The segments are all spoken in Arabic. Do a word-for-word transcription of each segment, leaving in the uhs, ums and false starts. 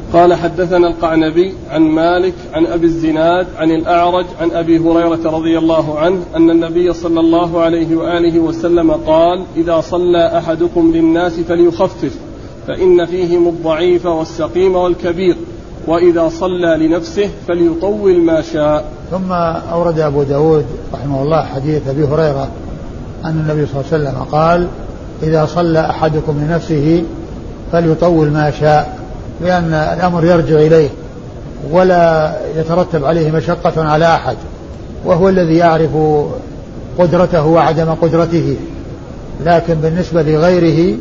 قال حدثنا القعنبي عن مالك عن أبي الزناد عن الأعرج عن أبي هريرة رضي الله عنه أن النبي صلى الله عليه وآله وسلم قال إذا صلى أحدكم للناس فليخفف فإن فيهم الضعيف والسقيم والكبير وإذا صلى لنفسه فليطول ما شاء. ثم أورد أبو داود رحمه الله حديث أبي هريرة أن النبي صلى الله عليه وسلم قال إذا صلى أحدكم لنفسه فليطول ما شاء، لأن الأمر يرجع إليه ولا يترتب عليه مشقة على أحد، وهو الذي يعرف قدرته وعدم قدرته، لكن بالنسبة لغيره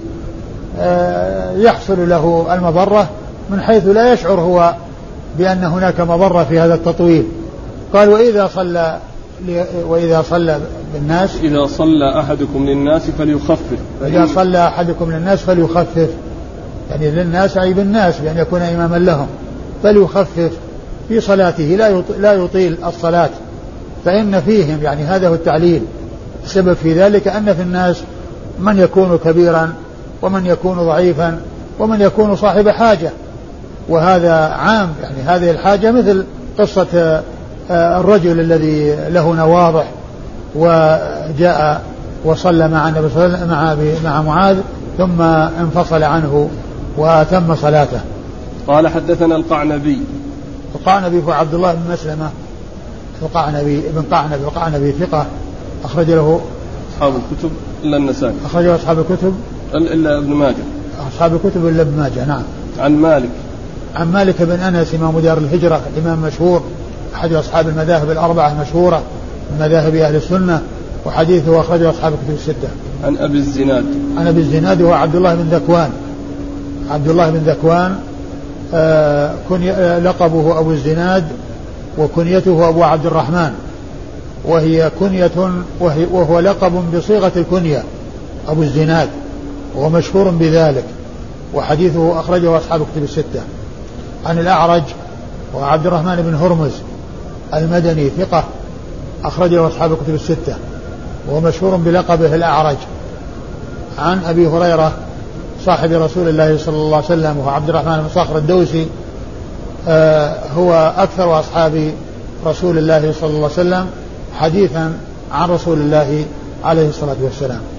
يحصل له المضرة من حيث لا يشعر هو بأن هناك مضرة في هذا التطويل. قال وإذا صلى وإذا صلى بالناس إذا صلى أحدكم للناس فليخفف إذا صلى أحدكم للناس فليخفف، يعني للناس أي بالناس بأن يكون إماما لهم، فليخفف في صلاته لا يطيل الصلاة، فإن فيهم يعني هذا هو التعليل. السبب في ذلك أن في الناس من يكون كبيرا ومن يكون ضعيفا ومن يكون صاحب حاجة، وهذا عام، يعني هذه الحاجة مثل قصة الرجل الذي له نواضح وجاء وصلى مع النبي صلى الله عليه وسلم مع معاذ ثم انفصل عنه وتم صلاته. قال حدثنا القعنبي. القعنبي هو عبد الله بن مسلمة القعنبي ابن قعنبي وقعنبي ثقة أخرج له أصحاب الكتب إلا النسائي. أخرج له أصحاب الكتب إلا ابن ماجه. أصحاب الكتب إلا ابن ماجه. نعم. عن مالك. عن مالك بن أنس إمام دار الهجرة الإمام مشهور أحد أصحاب المذاهب الأربعة المشهورة من مذاهب أهل السنة، وحديثه أخرجه أصحاب الكتب الستة. عن أبي الزناد. عن أبي الزناد هو عبد الله بن ذكوان. عبد الله بن ذكوان آه كن آه لقبه أبو الزناد وكنيته أبو عبد الرحمن، وهي كنية وهي وهو لقب بصيغة الكنية أبو الزناد، وهو مشهور بذلك، وحديثه أخرجه أصحاب الكتب الستة. عن الأعرج وعبد الرحمن بن هرمز المدني ثقة أخرجه أصحاب الكتب الستة، وهو مشهور بلقبه الأعرج. عن أبي هريرة صاحب رسول الله صلى الله عليه وسلم وهو عبد الرحمن بن صخر الدوسي، آه هو أكثر أصحاب رسول الله صلى الله عليه وسلم حديثا عن رسول الله عليه الصلاة والسلام.